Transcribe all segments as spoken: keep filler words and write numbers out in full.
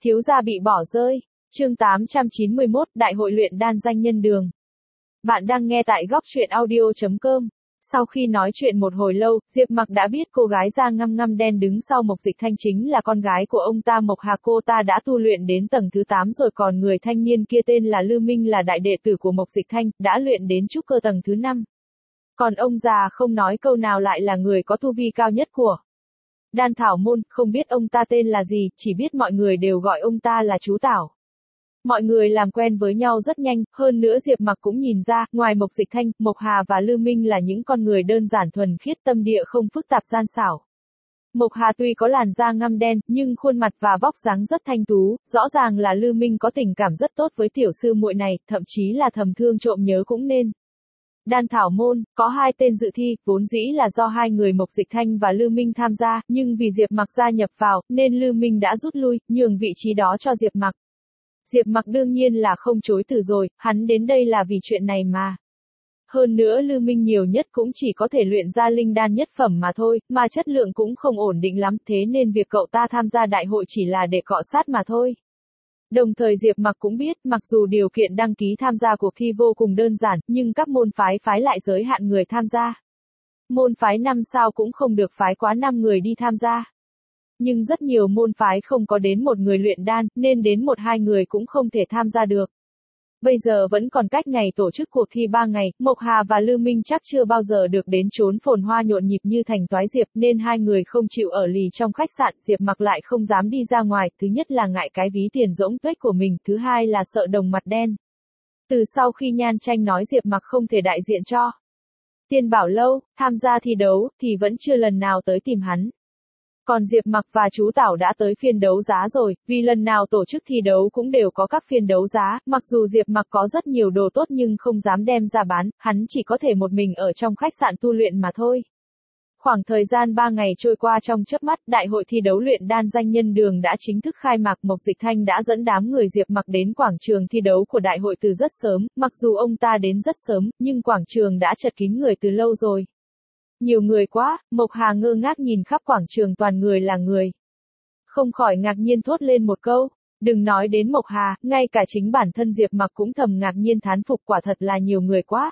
Thiếu gia bị bỏ rơi. Chương tám trăm chín mươi mốt, Đại hội luyện đan danh nhân đường. Bạn đang nghe tại góc truyện audio chấm com. Sau khi nói chuyện một hồi lâu, Diệp Mặc đã biết cô gái da ngăm ngăm đen đứng sau Mộc Dịch Thanh chính là con gái của ông ta Mộc Hà. Cô ta đã tu luyện đến tầng thứ tám rồi, còn người thanh niên kia tên là Lư Minh là đại đệ tử của Mộc Dịch Thanh, đã luyện đến trúc cơ tầng thứ năm. Còn ông già không nói câu nào lại là người có tu vi cao nhất của Đan Thảo môn, không biết ông ta tên là gì, chỉ biết mọi người đều gọi ông ta là chú Tảo. Mọi người làm quen với nhau rất nhanh, hơn nữa Diệp Mặc cũng nhìn ra, ngoài Mộc Dịch Thanh, Mộc Hà và Lư Minh là những con người đơn giản thuần khiết, tâm địa không phức tạp gian xảo. Mộc Hà tuy có làn da ngăm đen, nhưng khuôn mặt và vóc dáng rất thanh tú, rõ ràng là Lư Minh có tình cảm rất tốt với tiểu sư muội này, thậm chí là thầm thương trộm nhớ cũng nên. Đan Thảo môn, có hai tên dự thi, vốn dĩ là do hai người Mộc Dịch Thanh và Lư Minh tham gia, nhưng vì Diệp Mặc gia nhập vào, nên Lư Minh đã rút lui, nhường vị trí đó cho Diệp Mặc. Diệp Mặc đương nhiên là không chối từ rồi, hắn đến đây là vì chuyện này mà. Hơn nữa Lư Minh nhiều nhất cũng chỉ có thể luyện ra linh đan nhất phẩm mà thôi, mà chất lượng cũng không ổn định lắm, thế nên việc cậu ta tham gia đại hội chỉ là để cọ sát mà thôi. Đồng thời Diệp Mặc cũng biết, mặc dù điều kiện đăng ký tham gia cuộc thi vô cùng đơn giản, nhưng các môn phái phái lại giới hạn người tham gia. Môn phái năm sao cũng không được phái quá năm người đi tham gia. Nhưng rất nhiều môn phái không có đến một người luyện đan, nên đến một hai người cũng không thể tham gia được. Bây giờ vẫn còn cách ngày tổ chức cuộc thi ba ngày, Mộc Hà và Lư Minh chắc chưa bao giờ được đến chốn phồn hoa nhộn nhịp như thành Toái Diệp, nên hai người không chịu ở lì trong khách sạn. Diệp Mặc lại không dám đi ra ngoài, thứ nhất là ngại cái ví tiền rỗng tuếch của mình, thứ hai là sợ đồng mặt đen. Từ sau khi Nhan Tranh nói Diệp Mặc không thể đại diện cho Tiên Bảo Lâu tham gia thi đấu, thì vẫn chưa lần nào tới tìm hắn. Còn Diệp Mặc và chú Tảo đã tới phiên đấu giá rồi, vì lần nào tổ chức thi đấu cũng đều có các phiên đấu giá, mặc dù Diệp Mặc có rất nhiều đồ tốt nhưng không dám đem ra bán, hắn chỉ có thể một mình ở trong khách sạn tu luyện mà thôi. Khoảng thời gian ba ngày trôi qua trong chớp mắt, đại hội thi đấu luyện đan danh nhân đường đã chính thức khai mạc. Mộc Dịch Thanh đã dẫn đám người Diệp Mặc đến quảng trường thi đấu của đại hội từ rất sớm, mặc dù ông ta đến rất sớm, nhưng quảng trường đã chật kín người từ lâu rồi. Nhiều người quá, Mộc Hà ngơ ngác nhìn khắp quảng trường toàn người là người. Không khỏi ngạc nhiên thốt lên một câu, đừng nói đến Mộc Hà, ngay cả chính bản thân Diệp Mặc cũng thầm ngạc nhiên thán phục, quả thật là nhiều người quá.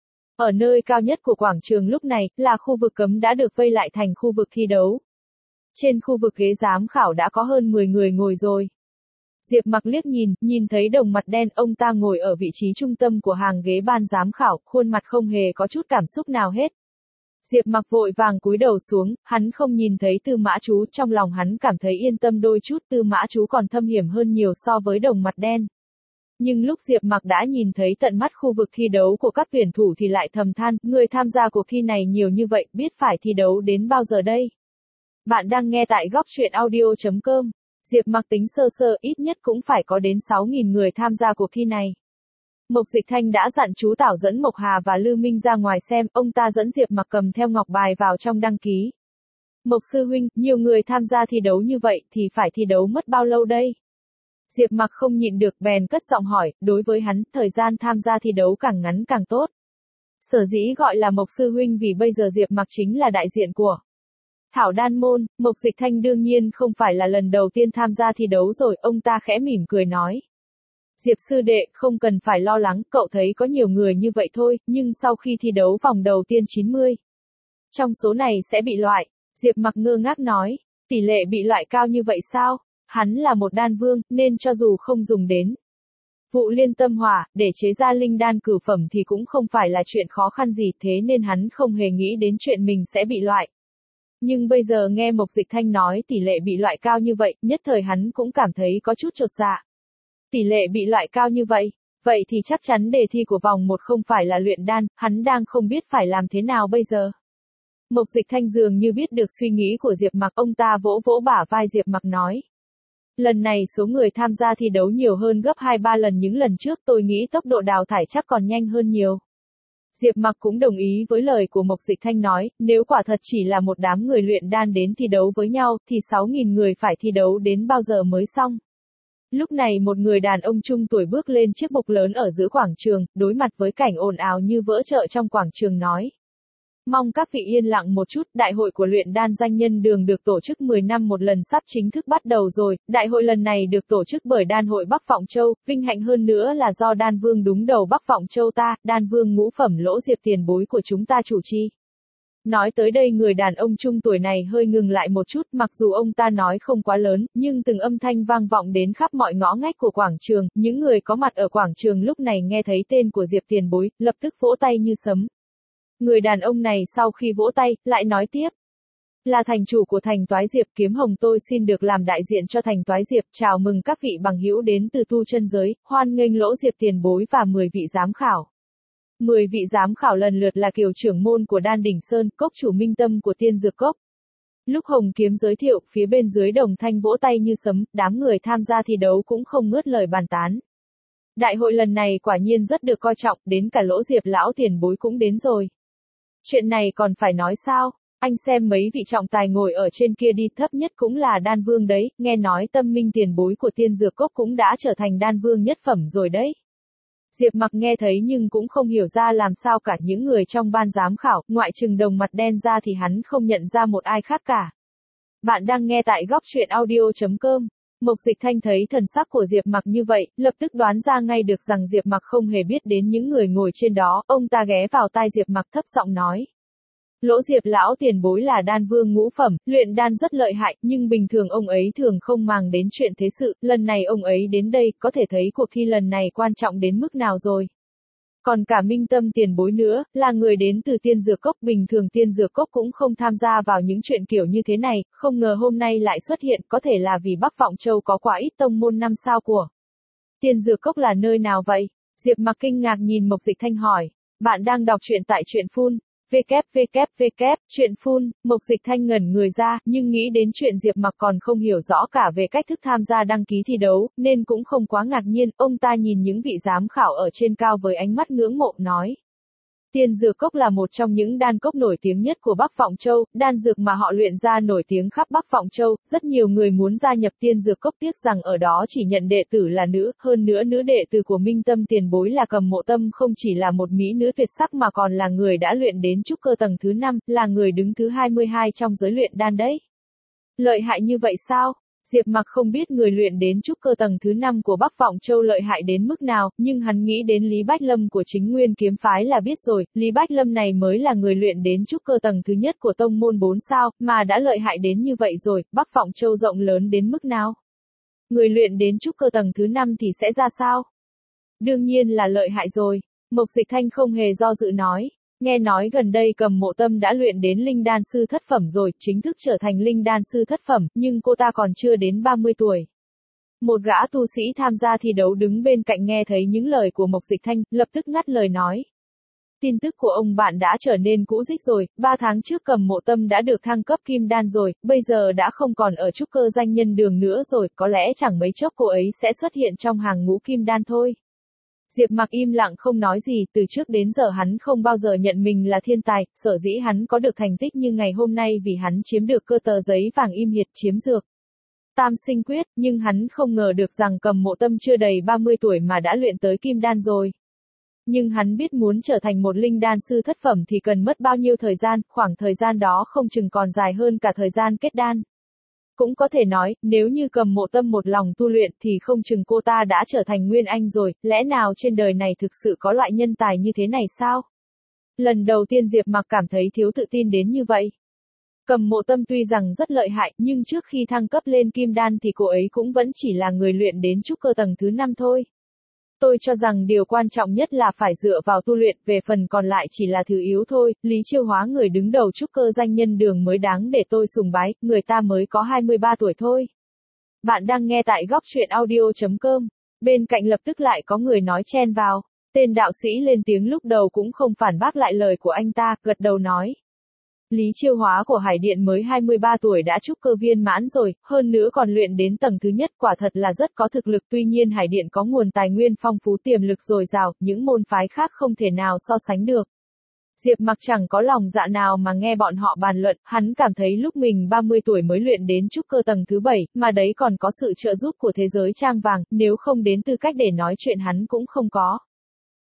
Ở nơi cao nhất của quảng trường lúc này, là khu vực cấm đã được vây lại thành khu vực thi đấu. Trên khu vực ghế giám khảo đã có hơn mười người ngồi rồi. Diệp Mặc liếc nhìn, nhìn thấy đồng mặt đen, ông ta ngồi ở vị trí trung tâm của hàng ghế ban giám khảo, khuôn mặt không hề có chút cảm xúc nào hết. Diệp Mặc vội vàng cúi đầu xuống, hắn không nhìn thấy Tư Mã Chú, trong lòng hắn cảm thấy yên tâm đôi chút, Tư Mã Chú còn thâm hiểm hơn nhiều so với đồng mặt đen. Nhưng lúc Diệp Mặc đã nhìn thấy tận mắt khu vực thi đấu của các tuyển thủ thì lại thầm than, người tham gia cuộc thi này nhiều như vậy, biết phải thi đấu đến bao giờ đây? Bạn đang nghe tại góc truyện audio chấm com. Diệp Mặc tính sơ sơ, ít nhất cũng phải có đến sáu nghìn người tham gia cuộc thi này. Mộc Dịch Thanh đã dặn chú Tảo dẫn Mộc Hà và Lư Minh ra ngoài xem, ông ta dẫn Diệp Mặc cầm theo ngọc bài vào trong đăng ký. Mộc sư huynh, nhiều người tham gia thi đấu như vậy, thì phải thi đấu mất bao lâu đây? Diệp Mặc không nhịn được bèn cất giọng hỏi, đối với hắn, thời gian tham gia thi đấu càng ngắn càng tốt. Sở dĩ gọi là Mộc sư huynh vì bây giờ Diệp Mặc chính là đại diện của Thảo Đan môn. Mộc Dịch Thanh đương nhiên không phải là lần đầu tiên tham gia thi đấu rồi, ông ta khẽ mỉm cười nói. Diệp sư đệ, không cần phải lo lắng, cậu thấy có nhiều người như vậy thôi, nhưng sau khi thi đấu vòng đầu tiên chín mươi. Trong số này sẽ bị loại. Diệp Mặc ngơ ngác nói, tỷ lệ bị loại cao như vậy sao? Hắn là một đan vương, nên cho dù không dùng đến vụ liên tâm hỏa, để chế ra linh đan cửu phẩm thì cũng không phải là chuyện khó khăn gì, thế nên hắn không hề nghĩ đến chuyện mình sẽ bị loại. Nhưng bây giờ nghe Mộc Dịch Thanh nói tỷ lệ bị loại cao như vậy, nhất thời hắn cũng cảm thấy có chút chột dạ. Tỷ lệ bị loại cao như vậy, vậy thì chắc chắn đề thi của vòng một không phải là luyện đan, hắn đang không biết phải làm thế nào bây giờ. Mộc Dịch Thanh dường như biết được suy nghĩ của Diệp Mặc, ông ta vỗ vỗ bả vai Diệp Mặc nói. Lần này số người tham gia thi đấu nhiều hơn gấp hai ba lần những lần trước, tôi nghĩ tốc độ đào thải chắc còn nhanh hơn nhiều. Diệp Mặc cũng đồng ý với lời của Mộc Dịch Thanh nói, nếu quả thật chỉ là một đám người luyện đan đến thi đấu với nhau, thì sáu nghìn người phải thi đấu đến bao giờ mới xong. Lúc này một người đàn ông trung tuổi bước lên chiếc bục lớn ở giữa quảng trường, đối mặt với cảnh ồn ào như vỡ chợ trong quảng trường nói. Mong các vị yên lặng một chút, đại hội của luyện đan danh nhân đường được tổ chức mười năm một lần sắp chính thức bắt đầu rồi, đại hội lần này được tổ chức bởi đan hội Bắc Vọng Châu, vinh hạnh hơn nữa là do đan vương đúng đầu Bắc Vọng Châu ta, đan vương ngũ phẩm Lỗ Diệp tiền bối của chúng ta chủ trì. Nói tới đây người đàn ông trung tuổi này hơi ngừng lại một chút, mặc dù ông ta nói không quá lớn, nhưng từng âm thanh vang vọng đến khắp mọi ngõ ngách của quảng trường, những người có mặt ở quảng trường lúc này nghe thấy tên của Diệp tiền bối, lập tức vỗ tay như sấm. Người đàn ông này sau khi vỗ tay, lại nói tiếp. Là thành chủ của thành Toái Diệp Kiếm Hồng tôi xin được làm đại diện cho thành Toái Diệp, chào mừng các vị bằng hữu đến từ tu chân giới, hoan nghênh Lỗ Diệp tiền bối và mười vị giám khảo. mười vị giám khảo lần lượt là Kiều trưởng môn của Đan Đỉnh Sơn, Cốc chủ Minh Tâm của Tiên Dược Cốc. Lúc Hồng Kiếm giới thiệu, phía bên dưới đồng thanh vỗ tay như sấm, đám người tham gia thi đấu cũng không ngớt lời bàn tán. Đại hội lần này quả nhiên rất được coi trọng, đến cả Lỗ Diệp lão tiền bối cũng đến rồi. Chuyện này còn phải nói sao? Anh xem mấy vị trọng tài ngồi ở trên kia đi, thấp nhất cũng là đan vương đấy, nghe nói Tâm Minh tiền bối của Tiên Dược Cốc cũng đã trở thành đan vương nhất phẩm rồi đấy. Diệp Mặc nghe thấy nhưng cũng không hiểu ra làm sao cả, những người trong ban giám khảo, ngoại trừ đồng mặt đen ra thì hắn không nhận ra một ai khác cả. Bạn đang nghe tại góc truyện audio chấm com. Mộc Dịch Thanh thấy thần sắc của Diệp Mặc như vậy, lập tức đoán ra ngay được rằng Diệp Mặc không hề biết đến những người ngồi trên đó, ông ta ghé vào tai Diệp Mặc thấp giọng nói. Lỗ Diệp lão tiền bối là đan vương ngũ phẩm, luyện đan rất lợi hại, nhưng bình thường ông ấy thường không màng đến chuyện thế sự, lần này ông ấy đến đây, có thể thấy cuộc thi lần này quan trọng đến mức nào rồi. Còn cả Minh Tâm tiền bối nữa, là người đến từ Tiên Dược Cốc, bình thường Tiên Dược Cốc cũng không tham gia vào những chuyện kiểu như thế này, không ngờ hôm nay lại xuất hiện, có thể là vì Bắc Vọng Châu có quá ít tông môn năm sao của. Tiên Dược Cốc là nơi nào vậy? Diệp Mặc kinh ngạc nhìn Mộc Dịch Thanh hỏi. Bạn đang đọc truyện tại truyện phun. www, chuyện phun, Mộc Dịch Thanh ngẩn người ra, nhưng nghĩ đến chuyện Diệp Mặc còn không hiểu rõ cả về cách thức tham gia đăng ký thi đấu, nên cũng không quá ngạc nhiên, ông ta nhìn những vị giám khảo ở trên cao với ánh mắt ngưỡng mộ, nói. Tiên Dược Cốc là một trong những đan cốc nổi tiếng nhất của Bắc Vọng Châu, đan dược mà họ luyện ra nổi tiếng khắp Bắc Vọng Châu, rất nhiều người muốn gia nhập Tiên Dược Cốc, tiếc rằng ở đó chỉ nhận đệ tử là nữ, hơn nữa nữ đệ tử của Minh Tâm tiền bối là Cầm Mộ Tâm không chỉ là một mỹ nữ tuyệt sắc mà còn là người đã luyện đến trúc cơ tầng thứ năm, là người đứng thứ hai mươi hai trong giới luyện đan đấy. Lợi hại như vậy sao? Diệp Mặc không biết người luyện đến trúc cơ tầng thứ năm của Bắc Vọng Châu lợi hại đến mức nào, nhưng hắn nghĩ đến Lý Bách Lâm của Chính Nguyên kiếm phái là biết rồi, Lý Bách Lâm này mới là người luyện đến trúc cơ tầng thứ nhất của tông môn bốn sao, mà đã lợi hại đến như vậy rồi, Bắc Vọng Châu rộng lớn đến mức nào? Người luyện đến trúc cơ tầng thứ năm thì sẽ ra sao? Đương nhiên là lợi hại rồi, Mộc Dịch Thanh không hề do dự nói. Nghe nói gần đây Cầm Mộ Tâm đã luyện đến linh đan sư thất phẩm rồi, chính thức trở thành linh đan sư thất phẩm, nhưng cô ta còn chưa đến ba mươi tuổi. Một gã tu sĩ tham gia thi đấu đứng bên cạnh nghe thấy những lời của Mộc Dịch Thanh, lập tức ngắt lời nói. Tin tức của ông bạn đã trở nên cũ rích rồi, ba tháng trước Cầm Mộ Tâm đã được thăng cấp kim đan rồi, bây giờ đã không còn ở trúc cơ danh nhân đường nữa rồi, có lẽ chẳng mấy chốc cô ấy sẽ xuất hiện trong hàng ngũ kim đan thôi. Diệp Mặc im lặng không nói gì, từ trước đến giờ hắn không bao giờ nhận mình là thiên tài, sở dĩ hắn có được thành tích như ngày hôm nay vì hắn chiếm được cơ tờ giấy vàng im hiệt chiếm dược. Tam sinh quyết, nhưng hắn không ngờ được rằng Cầm Mộ Tâm chưa đầy ba mươi tuổi mà đã luyện tới kim đan rồi. Nhưng hắn biết muốn trở thành một linh đan sư thất phẩm thì cần mất bao nhiêu thời gian, khoảng thời gian đó không chừng còn dài hơn cả thời gian kết đan. Cũng có thể nói, nếu như Cầm Mộ Tâm một lòng tu luyện thì không chừng cô ta đã trở thành Nguyên Anh rồi, lẽ nào trên đời này thực sự có loại nhân tài như thế này sao? Lần đầu tiên Diệp Mặc cảm thấy thiếu tự tin đến như vậy. Cầm Mộ Tâm tuy rằng rất lợi hại, nhưng trước khi thăng cấp lên kim đan thì cô ấy cũng vẫn chỉ là người luyện đến trúc cơ tầng thứ năm thôi. Tôi cho rằng điều quan trọng nhất là phải dựa vào tu luyện, về phần còn lại chỉ là thứ yếu thôi, Lý Chiêu Hóa người đứng đầu trúc cơ danh nhân đường mới đáng để tôi sùng bái, người ta mới có hai mươi ba tuổi thôi. Bạn đang nghe tại góc truyện audio chấm com, bên cạnh lập tức lại có người nói chen vào, tên đạo sĩ lên tiếng lúc đầu cũng không phản bác lại lời của anh ta, gật đầu nói. Lý Chiêu Hóa của Hải Điện mới hai mươi ba tuổi đã trúc cơ viên mãn rồi, hơn nữa còn luyện đến tầng thứ nhất, quả thật là rất có thực lực, tuy nhiên Hải Điện có nguồn tài nguyên phong phú tiềm lực dồi dào, những môn phái khác không thể nào so sánh được. Diệp Mặc chẳng có lòng dạ nào mà nghe bọn họ bàn luận, hắn cảm thấy lúc mình ba mươi tuổi mới luyện đến trúc cơ tầng thứ bảy, mà đấy còn có sự trợ giúp của thế giới trang vàng, nếu không đến tư cách để nói chuyện hắn cũng không có.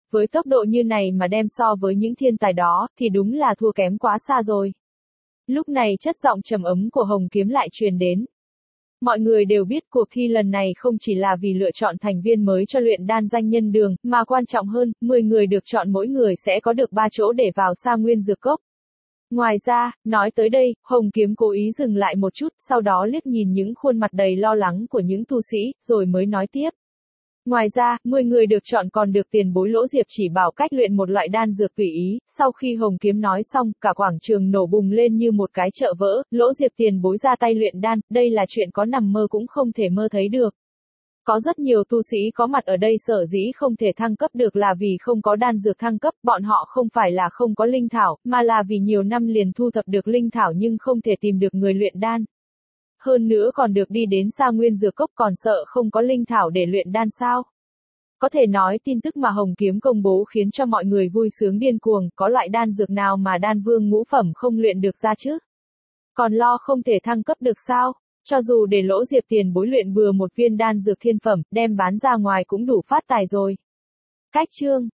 với tốc độ như này mà đem so với những thiên tài đó, thì đúng là thua kém quá xa rồi. Lúc này chất giọng trầm ấm của Hồng Kiếm lại truyền đến. Mọi người đều biết cuộc thi lần này không chỉ là vì lựa chọn thành viên mới cho luyện đan danh nhân đường, mà quan trọng hơn, mười người được chọn mỗi người sẽ có được ba chỗ để vào Sa Nguyên Dược Cốc. Ngoài ra, nói tới đây, Hồng Kiếm cố ý dừng lại một chút, sau đó liếc nhìn những khuôn mặt đầy lo lắng của những tu sĩ, rồi mới nói tiếp. Ngoài ra, mười người được chọn còn được tiền bối Lỗ Diệp chỉ bảo cách luyện một loại đan dược tùy ý. Sau khi Hồng Kiếm nói xong, cả quảng trường nổ bùng lên như một cái chợ vỡ, Lỗ Diệp tiền bối ra tay luyện đan, đây là chuyện có nằm mơ cũng không thể mơ thấy được. Có rất nhiều tu sĩ có mặt ở đây sở dĩ không thể thăng cấp được là vì không có đan dược thăng cấp, bọn họ không phải là không có linh thảo, mà là vì nhiều năm liền thu thập được linh thảo nhưng không thể tìm được người luyện đan. Hơn nữa còn được đi đến Sa Nguyên Dược Cốc còn sợ không có linh thảo để luyện đan sao? Có thể nói tin tức mà Hồng Kiếm công bố khiến cho mọi người vui sướng điên cuồng, có loại đan dược nào mà đan vương ngũ phẩm không luyện được ra chứ? Còn lo không thể thăng cấp được sao? Cho dù để Lỗ Diệp tiền bối luyện bừa một viên đan dược thiên phẩm, đem bán ra ngoài cũng đủ phát tài rồi. Cách chương